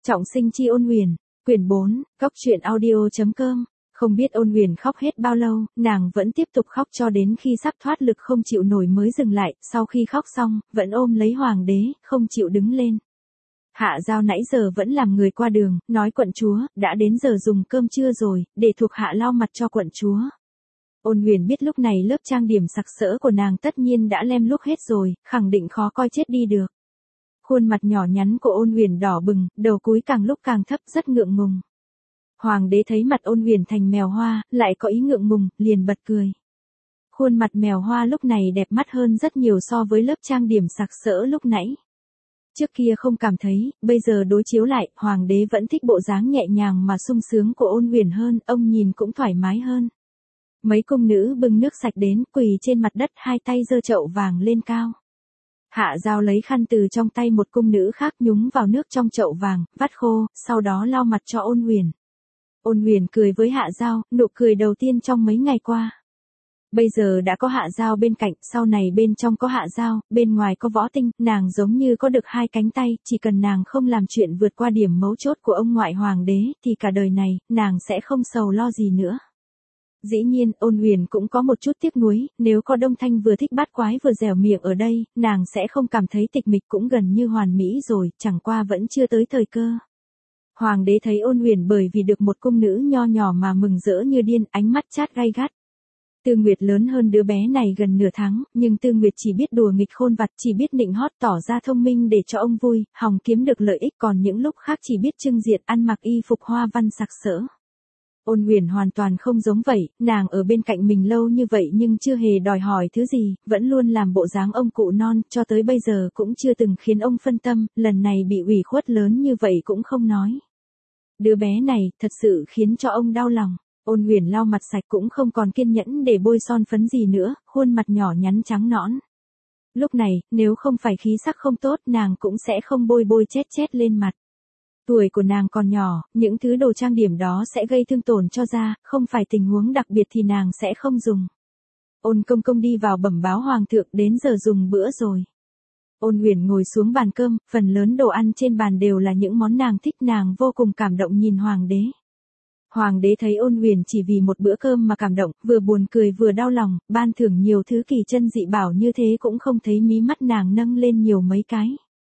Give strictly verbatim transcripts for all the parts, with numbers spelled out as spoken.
Trọng sinh chi Ôn Huyền, quyển bốn, góc truyện audio.com. Không biết Ôn Huyền khóc hết bao lâu, nàng vẫn tiếp tục khóc cho đến khi sắp thoát lực không chịu nổi mới dừng lại, sau khi khóc xong, vẫn ôm lấy hoàng đế, không chịu đứng lên. Hạ Giao nãy giờ vẫn làm người qua đường, nói quận chúa, đã đến giờ dùng cơm trưa rồi, để thuộc hạ lau mặt cho quận chúa. Ôn Huyền biết lúc này lớp trang điểm sặc sỡ của nàng tất nhiên đã lem luốc hết rồi, khẳng định khó coi chết đi được. Khuôn mặt nhỏ nhắn của Ôn Huyền đỏ bừng, đầu cúi càng lúc càng thấp, rất ngượng ngùng. Hoàng đế thấy mặt Ôn Huyền thành mèo hoa, lại có ý ngượng ngùng, liền bật cười. Khuôn mặt mèo hoa lúc này đẹp mắt hơn rất nhiều so với lớp trang điểm sặc sỡ lúc nãy. Trước kia không cảm thấy, bây giờ đối chiếu lại, hoàng đế vẫn thích bộ dáng nhẹ nhàng mà sung sướng của Ôn Huyền hơn, ông nhìn cũng thoải mái hơn. Mấy cung nữ bưng nước sạch đến, quỳ trên mặt đất, hai tay giơ chậu vàng lên cao. Hạ Giao lấy khăn từ trong tay một cung nữ khác nhúng vào nước trong chậu vàng, vắt khô, sau đó lau mặt cho Ôn Huyền. Ôn Huyền cười với Hạ Giao, nụ cười đầu tiên trong mấy ngày qua. Bây giờ đã có Hạ Giao bên cạnh, sau này bên trong có Hạ Giao, bên ngoài có Võ Tinh, nàng giống như có được hai cánh tay, chỉ cần nàng không làm chuyện vượt qua điểm mấu chốt của ông ngoại hoàng đế, thì cả đời này, nàng sẽ không sầu lo gì nữa. Dĩ nhiên, Ôn Huyền cũng có một chút tiếc nuối, nếu có Đông Thanh vừa thích bát quái vừa dẻo miệng ở đây, nàng sẽ không cảm thấy tịch mịch cũng gần như hoàn mỹ rồi, chẳng qua vẫn chưa tới thời cơ. Hoàng đế thấy Ôn Huyền bởi vì được một cung nữ nho nhỏ mà mừng rỡ như điên, ánh mắt chát gay gắt. Tư Nguyệt lớn hơn đứa bé này gần nửa tháng, nhưng Tư Nguyệt chỉ biết đùa nghịch khôn vặt, chỉ biết nịnh hót tỏ ra thông minh để cho ông vui, hòng kiếm được lợi ích, còn những lúc khác chỉ biết trưng diện ăn mặc y phục hoa văn sặc sỡ. Ôn Huyền hoàn toàn không giống vậy, nàng ở bên cạnh mình lâu như vậy nhưng chưa hề đòi hỏi thứ gì, vẫn luôn làm bộ dáng ông cụ non, cho tới bây giờ cũng chưa từng khiến ông phân tâm, lần này bị ủy khuất lớn như vậy cũng không nói. Đứa bé này, thật sự khiến cho ông đau lòng. Ôn Huyền lau mặt sạch cũng không còn kiên nhẫn để bôi son phấn gì nữa, khuôn mặt nhỏ nhắn trắng nõn. Lúc này, nếu không phải khí sắc không tốt, nàng cũng sẽ không bôi bôi chét chét lên mặt. Tuổi của nàng còn nhỏ, những thứ đồ trang điểm đó sẽ gây thương tổn cho da, không phải tình huống đặc biệt thì nàng sẽ không dùng. Ôn công công đi vào bẩm báo hoàng thượng đến giờ dùng bữa rồi. Ôn Huyền ngồi xuống bàn cơm, phần lớn đồ ăn trên bàn đều là những món nàng thích, nàng vô cùng cảm động nhìn hoàng đế. Hoàng đế thấy Ôn Huyền chỉ vì một bữa cơm mà cảm động, vừa buồn cười vừa đau lòng, ban thưởng nhiều thứ kỳ chân dị bảo như thế cũng không thấy mí mắt nàng nâng lên nhiều mấy cái.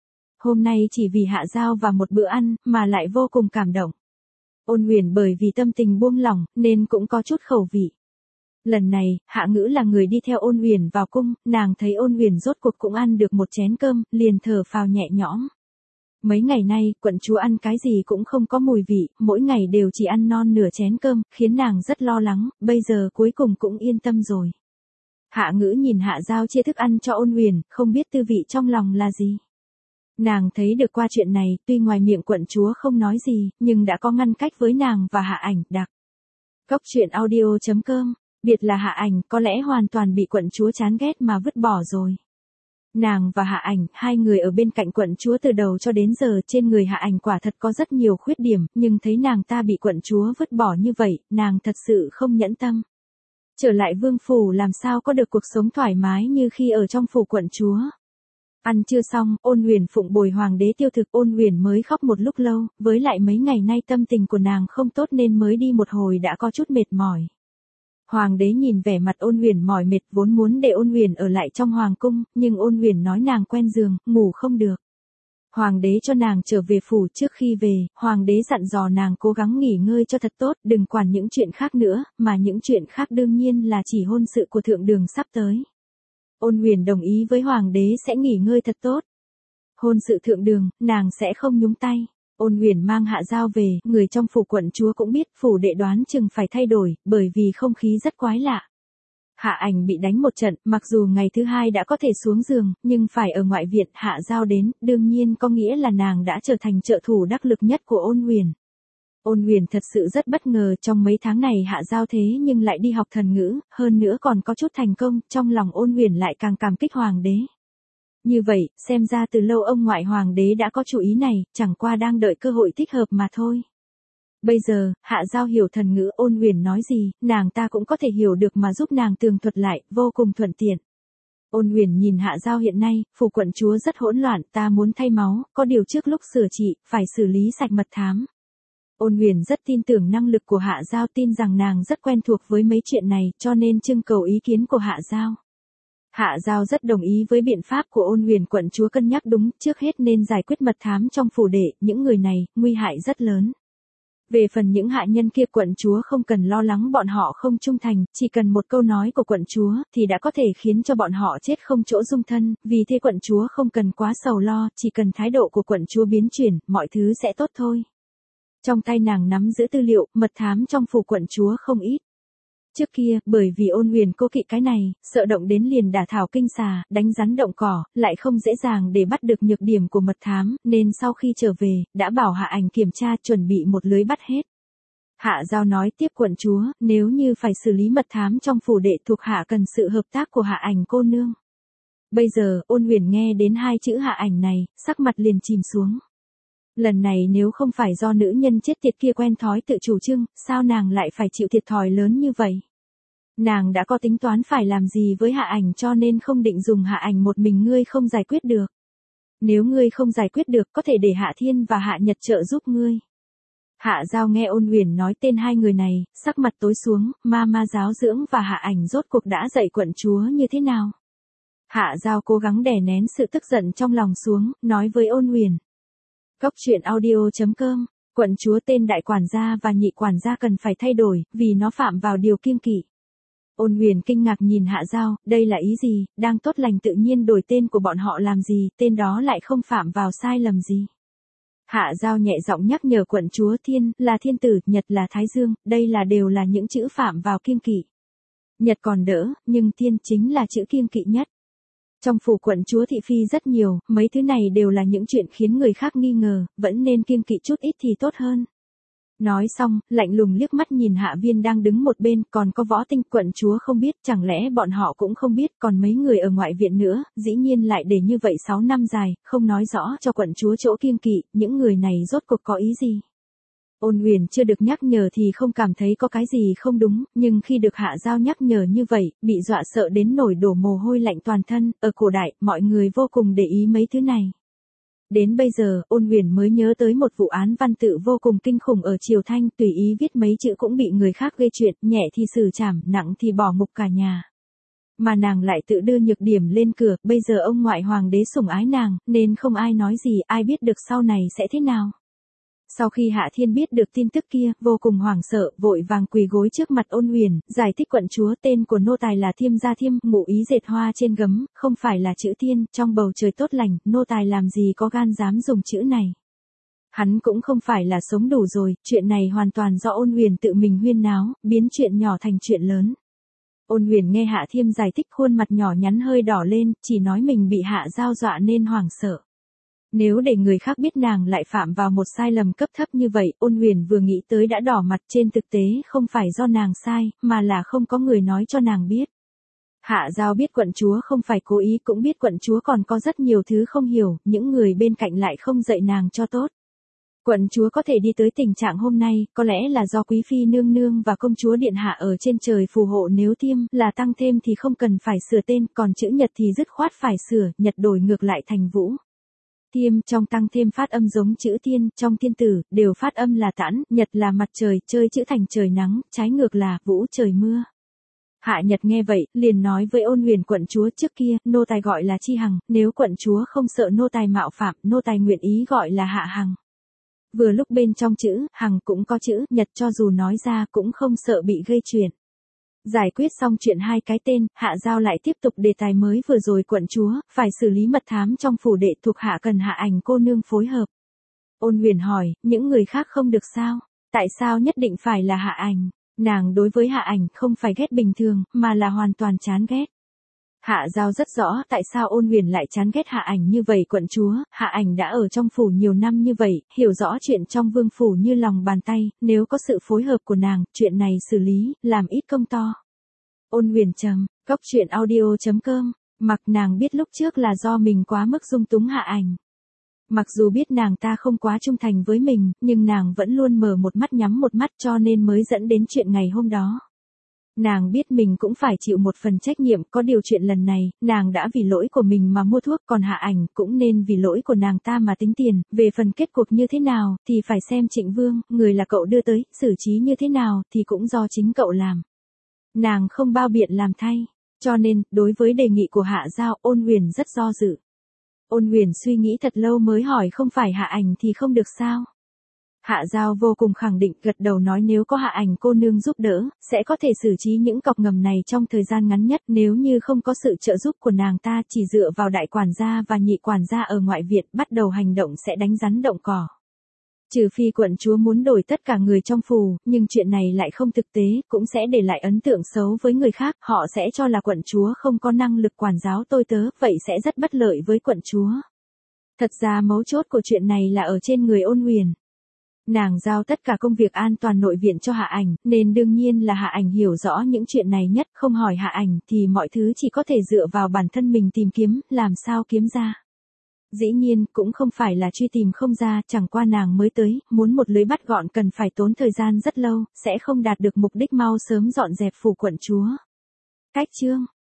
Hôm nay chỉ vì Hạ Giao và một bữa ăn, mà lại vô cùng cảm động. Ôn Huyền bởi vì tâm tình buông lỏng, nên cũng có chút khẩu vị. Lần này, Hạ Ngữ là người đi theo Ôn Huyền vào cung, nàng thấy Ôn Huyền rốt cuộc cũng ăn được một chén cơm, liền thở phào nhẹ nhõm. Mấy ngày nay, quận chúa ăn cái gì cũng không có mùi vị, mỗi ngày đều chỉ ăn non nửa chén cơm, khiến nàng rất lo lắng, bây giờ cuối cùng cũng yên tâm rồi. Hạ Ngữ nhìn Hạ Giao chia thức ăn cho Ôn Huyền, không biết tư vị trong lòng là gì. Nàng thấy được qua chuyện này, tuy ngoài miệng quận chúa không nói gì, nhưng đã có ngăn cách với nàng và Hạ Ảnh, đặc. Góc truyện audio.com, biệt là Hạ Ảnh, có lẽ hoàn toàn bị quận chúa chán ghét mà vứt bỏ rồi. Nàng và Hạ Ảnh, hai người ở bên cạnh quận chúa từ đầu cho đến giờ, trên người Hạ Ảnh quả thật có rất nhiều khuyết điểm, nhưng thấy nàng ta bị quận chúa vứt bỏ như vậy, nàng thật sự không nhẫn tâm. Trở lại vương phủ làm sao có được cuộc sống thoải mái như khi ở trong phủ quận chúa. Ăn trưa xong, Ôn Huyền phụng bồi hoàng đế tiêu thực, Ôn Huyền mới khóc một lúc lâu, với lại mấy ngày nay tâm tình của nàng không tốt nên mới đi một hồi đã có chút mệt mỏi. Hoàng đế nhìn vẻ mặt Ôn Huyền mỏi mệt, vốn muốn để Ôn Huyền ở lại trong hoàng cung, nhưng Ôn Huyền nói nàng quen giường, ngủ không được. Hoàng đế cho nàng trở về phủ, trước khi về, hoàng đế dặn dò nàng cố gắng nghỉ ngơi cho thật tốt, đừng quản những chuyện khác nữa, mà những chuyện khác đương nhiên là chỉ hôn sự của thượng đường sắp tới. Ôn Huyền đồng ý với hoàng đế sẽ nghỉ ngơi thật tốt. Hôn sự thượng đường, nàng sẽ không nhúng tay. Ôn Huyền mang Hạ Giao về, người trong phủ quận chúa cũng biết, phủ đệ đoán chừng phải thay đổi, bởi vì không khí rất quái lạ. Hạ Ảnh bị đánh một trận, mặc dù ngày thứ hai đã có thể xuống giường, nhưng phải ở ngoại viện. Hạ Giao đến, đương nhiên có nghĩa là nàng đã trở thành trợ thủ đắc lực nhất của Ôn Huyền. Ôn Huyền thật sự rất bất ngờ, trong mấy tháng này Hạ Giao thế nhưng lại đi học thần ngữ, hơn nữa còn có chút thành công, trong lòng Ôn Huyền lại càng cảm kích hoàng đế. Như vậy, xem ra từ lâu ông ngoại hoàng đế đã có chủ ý này, chẳng qua đang đợi cơ hội thích hợp mà thôi. Bây giờ, Hạ Giao hiểu thần ngữ, Ôn Huyền nói gì, nàng ta cũng có thể hiểu được mà giúp nàng tường thuật lại, vô cùng thuận tiện. Ôn Huyền nhìn Hạ Giao hiện nay, phủ quận chúa rất hỗn loạn, ta muốn thay máu, có điều trước lúc sửa trị, phải xử lý sạch mật thám. Ôn Huyền rất tin tưởng năng lực của Hạ Giao, tin rằng nàng rất quen thuộc với mấy chuyện này, cho nên trưng cầu ý kiến của Hạ Giao. Hạ Giao rất đồng ý với biện pháp của Ôn Huyền, quận chúa cân nhắc đúng, trước hết nên giải quyết mật thám trong phủ đệ, những người này, nguy hại rất lớn. Về phần những hạ nhân kia, quận chúa không cần lo lắng bọn họ không trung thành, chỉ cần một câu nói của quận chúa thì đã có thể khiến cho bọn họ chết không chỗ dung thân, vì thế quận chúa không cần quá sầu lo, chỉ cần thái độ của quận chúa biến chuyển, mọi thứ sẽ tốt thôi. Trong tay nàng nắm giữ tư liệu, mật thám trong phủ quận chúa không ít. Trước kia, bởi vì Ôn Huyền cố kỵ cái này, sợ động đến liền đả thảo kinh xà, đánh rắn động cỏ, lại không dễ dàng để bắt được nhược điểm của mật thám, nên sau khi trở về, đã bảo Hạ Ảnh kiểm tra, chuẩn bị một lưới bắt hết. Hạ Giao nói tiếp, quận chúa, nếu như phải xử lý mật thám trong phủ đệ, thuộc hạ cần sự hợp tác của Hạ Ảnh cô nương. Bây giờ, Ôn Huyền nghe đến hai chữ Hạ Ảnh này, sắc mặt liền chìm xuống. Lần này nếu không phải do nữ nhân chết tiệt kia quen thói tự chủ trương, sao nàng lại phải chịu thiệt thòi lớn như vậy? Nàng đã có tính toán phải làm gì với Hạ Ảnh, cho nên không định dùng Hạ Ảnh một mình ngươi không giải quyết được. Nếu ngươi không giải quyết được, có thể để Hạ Thiên và Hạ Nhật trợ giúp ngươi. Hạ Giao nghe Ôn Huyền nói tên hai người này, sắc mặt tối xuống, ma ma giáo dưỡng và Hạ Ảnh rốt cuộc đã dạy quận chúa như thế nào? Hạ Giao cố gắng đè nén sự tức giận trong lòng xuống, nói với Ôn Huyền. Góc truyện audio chấm com, quận chúa tên đại quản gia và nhị quản gia cần phải thay đổi, vì nó phạm vào điều kiêng kỵ. Ôn Huyền kinh ngạc nhìn Hạ Giao, đây là ý gì, đang tốt lành tự nhiên đổi tên của bọn họ làm gì, tên đó lại không phạm vào sai lầm gì. Hạ Giao nhẹ giọng nhắc nhở quận chúa, Thiên là thiên tử, Nhật là thái dương, đây là đều là những chữ phạm vào kiêng kỵ. Nhật còn đỡ, nhưng Thiên chính là chữ kiêng kỵ nhất. Trong phủ quận chúa thị phi rất nhiều, mấy thứ này đều là những chuyện khiến người khác nghi ngờ, vẫn nên kiêng kỵ chút ít thì tốt hơn. Nói xong, lạnh lùng liếc mắt nhìn Hạ Viên đang đứng một bên, còn có Võ Tinh, quận chúa không biết, chẳng lẽ bọn họ cũng không biết, còn mấy người ở ngoại viện nữa, dĩ nhiên lại để như vậy sáu năm dài, không nói rõ cho quận chúa chỗ kiêng kỵ, những người này rốt cuộc có ý gì. Ôn Huyền chưa được nhắc nhở thì không cảm thấy có cái gì không đúng, nhưng khi được Hạ Giao nhắc nhở như vậy, bị dọa sợ đến nổi đổ mồ hôi lạnh toàn thân, ở cổ đại, mọi người vô cùng để ý mấy thứ này. Đến bây giờ, Ôn Huyền mới nhớ tới một vụ án văn tự vô cùng kinh khủng ở Triều Thanh, tùy ý viết mấy chữ cũng bị người khác gây chuyện, nhẹ thì xử trảm, nặng thì bỏ ngục cả nhà. Mà nàng lại tự đưa nhược điểm lên cửa, bây giờ ông ngoại hoàng đế sủng ái nàng, nên không ai nói gì, ai biết được sau này sẽ thế nào. Sau khi Hạ Thiên biết được tin tức kia, vô cùng hoảng sợ, vội vàng quỳ gối trước mặt Ôn Huyền, giải thích quận chúa, tên của nô tài là Thiêm Gia Thiêm, ngụ ý dệt hoa trên gấm, không phải là chữ Thiên, trong bầu trời tốt lành, nô tài làm gì có gan dám dùng chữ này. Hắn cũng không phải là sống đủ rồi, chuyện này hoàn toàn do Ôn Huyền tự mình huyên náo, biến chuyện nhỏ thành chuyện lớn. Ôn Huyền nghe Hạ Thiêm giải thích, khuôn mặt nhỏ nhắn hơi đỏ lên, chỉ nói mình bị Hạ Giao dọa nên hoảng sợ. Nếu để người khác biết nàng lại phạm vào một sai lầm cấp thấp như vậy, Ôn Huyền vừa nghĩ tới đã đỏ mặt, trên thực tế không phải do nàng sai, mà là không có người nói cho nàng biết. Hạ Giao biết quận chúa không phải cố ý, cũng biết quận chúa còn có rất nhiều thứ không hiểu, những người bên cạnh lại không dạy nàng cho tốt. Quận chúa có thể đi tới tình trạng hôm nay, có lẽ là do quý phi nương nương và công chúa điện hạ ở trên trời phù hộ, nếu Thiêm là tăng thêm thì không cần phải sửa tên, còn chữ Nhật thì dứt khoát phải sửa, Nhật đổi ngược lại thành Vũ. Thiêm trong tăng thêm phát âm giống chữ Thiên, trong Thiên tử, đều phát âm là tãn, Nhật là mặt trời, chơi chữ thành trời nắng, trái ngược là Vũ trời mưa. Hạ Nhật nghe vậy, liền nói với Ôn Huyền, quận chúa, trước kia, nô tài gọi là Chi Hằng, nếu quận chúa không sợ nô tài mạo phạm, nô tài nguyện ý gọi là Hạ Hằng. Vừa lúc bên trong chữ Hằng cũng có chữ Nhật, cho dù nói ra cũng không sợ bị gây chuyện. Giải quyết xong chuyện hai cái tên, Hạ Giao lại tiếp tục đề tài mới vừa rồi, quận chúa, phải xử lý mật thám trong phủ đệ, thuộc hạ cần Hạ Ảnh cô nương phối hợp. Ôn Huyền hỏi, những người khác không được sao? Tại sao nhất định phải là Hạ Ảnh? Nàng đối với Hạ Ảnh không phải ghét bình thường, mà là hoàn toàn chán ghét. Hạ Giao rất rõ tại sao Ôn Huyền lại chán ghét Hạ Ảnh như vậy, quận chúa, Hạ Ảnh đã ở trong phủ nhiều năm như vậy, hiểu rõ chuyện trong vương phủ như lòng bàn tay, nếu có sự phối hợp của nàng, chuyện này xử lý, làm ít công to. Ôn Huyền trầm, góc truyện audio chấm com, mặc nàng biết lúc trước là do mình quá mức dung túng Hạ Ảnh. Mặc dù biết nàng ta không quá trung thành với mình, nhưng nàng vẫn luôn mở một mắt nhắm một mắt, cho nên mới dẫn đến chuyện ngày hôm đó. Nàng biết mình cũng phải chịu một phần trách nhiệm, có điều chuyện lần này, nàng đã vì lỗi của mình mà mua thuốc, còn Hạ Ảnh cũng nên vì lỗi của nàng ta mà tính tiền, về phần kết cục như thế nào, thì phải xem Trịnh Vương, người là cậu đưa tới, xử trí như thế nào, thì cũng do chính cậu làm. Nàng không bao biện làm thay, cho nên, đối với đề nghị của Hạ Giao, Ôn Huyền rất do dự. Ôn Huyền suy nghĩ thật lâu mới hỏi không phải Hạ Ảnh thì không được sao? Hạ Giao vô cùng khẳng định gật đầu nói nếu có Hạ Ảnh cô nương giúp đỡ, sẽ có thể xử trí những cọc ngầm này trong thời gian ngắn nhất, nếu như không có sự trợ giúp của nàng ta chỉ dựa vào đại quản gia và nhị quản gia ở ngoại viện bắt đầu hành động sẽ đánh rắn động cỏ. Trừ phi quận chúa muốn đổi tất cả người trong phủ, nhưng chuyện này lại không thực tế, cũng sẽ để lại ấn tượng xấu với người khác, họ sẽ cho là quận chúa không có năng lực quản giáo tôi tớ, vậy sẽ rất bất lợi với quận chúa. Thật ra mấu chốt của chuyện này là ở trên người Ôn Huyền. Nàng giao tất cả công việc an toàn nội viện cho Hạ Ảnh, nên đương nhiên là Hạ Ảnh hiểu rõ những chuyện này nhất, không hỏi Hạ Ảnh thì mọi thứ chỉ có thể dựa vào bản thân mình tìm kiếm, làm sao kiếm ra. Dĩ nhiên, cũng không phải là truy tìm không ra, chẳng qua nàng mới tới, muốn một lưới bắt gọn cần phải tốn thời gian rất lâu, sẽ không đạt được mục đích mau sớm dọn dẹp phủ quận chúa. Cách chương